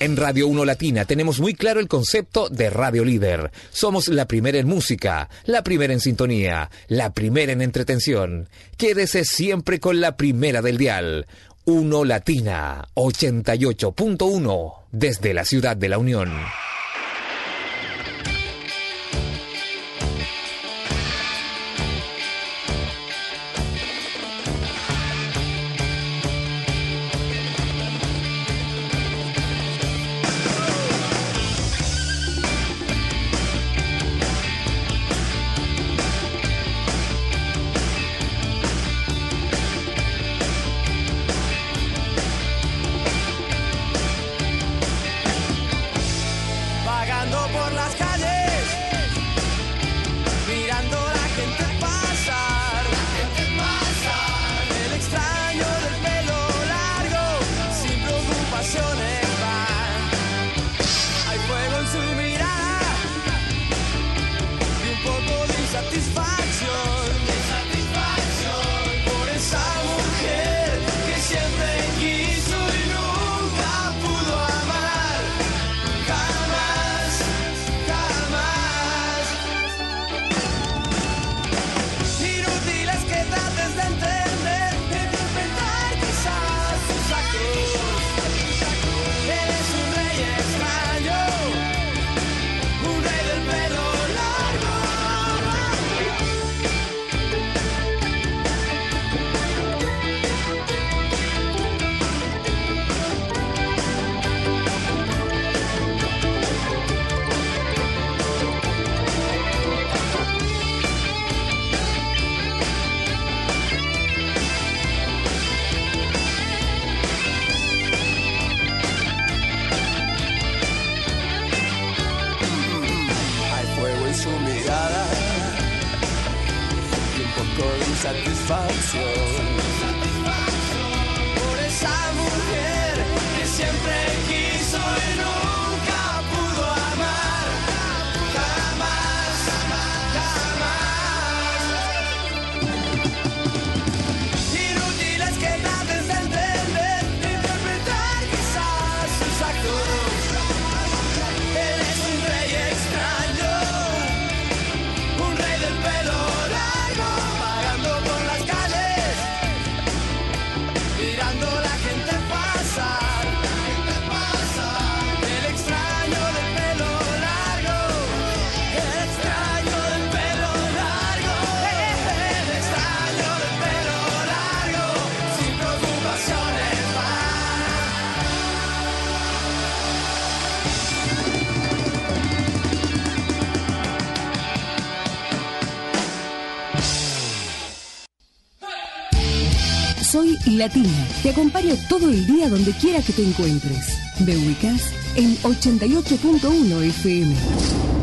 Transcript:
En Radio 1 Latina tenemos muy claro el concepto de Radio Líder. Somos la primera en música, la primera en sintonía, la primera en entretención. Quédese siempre con la primera del dial. 1 Latina 88.1 desde la ciudad de la Unión. Soy Latina. Te acompaño todo el día donde quiera que te encuentres. Me ubicas en 88.1 FM.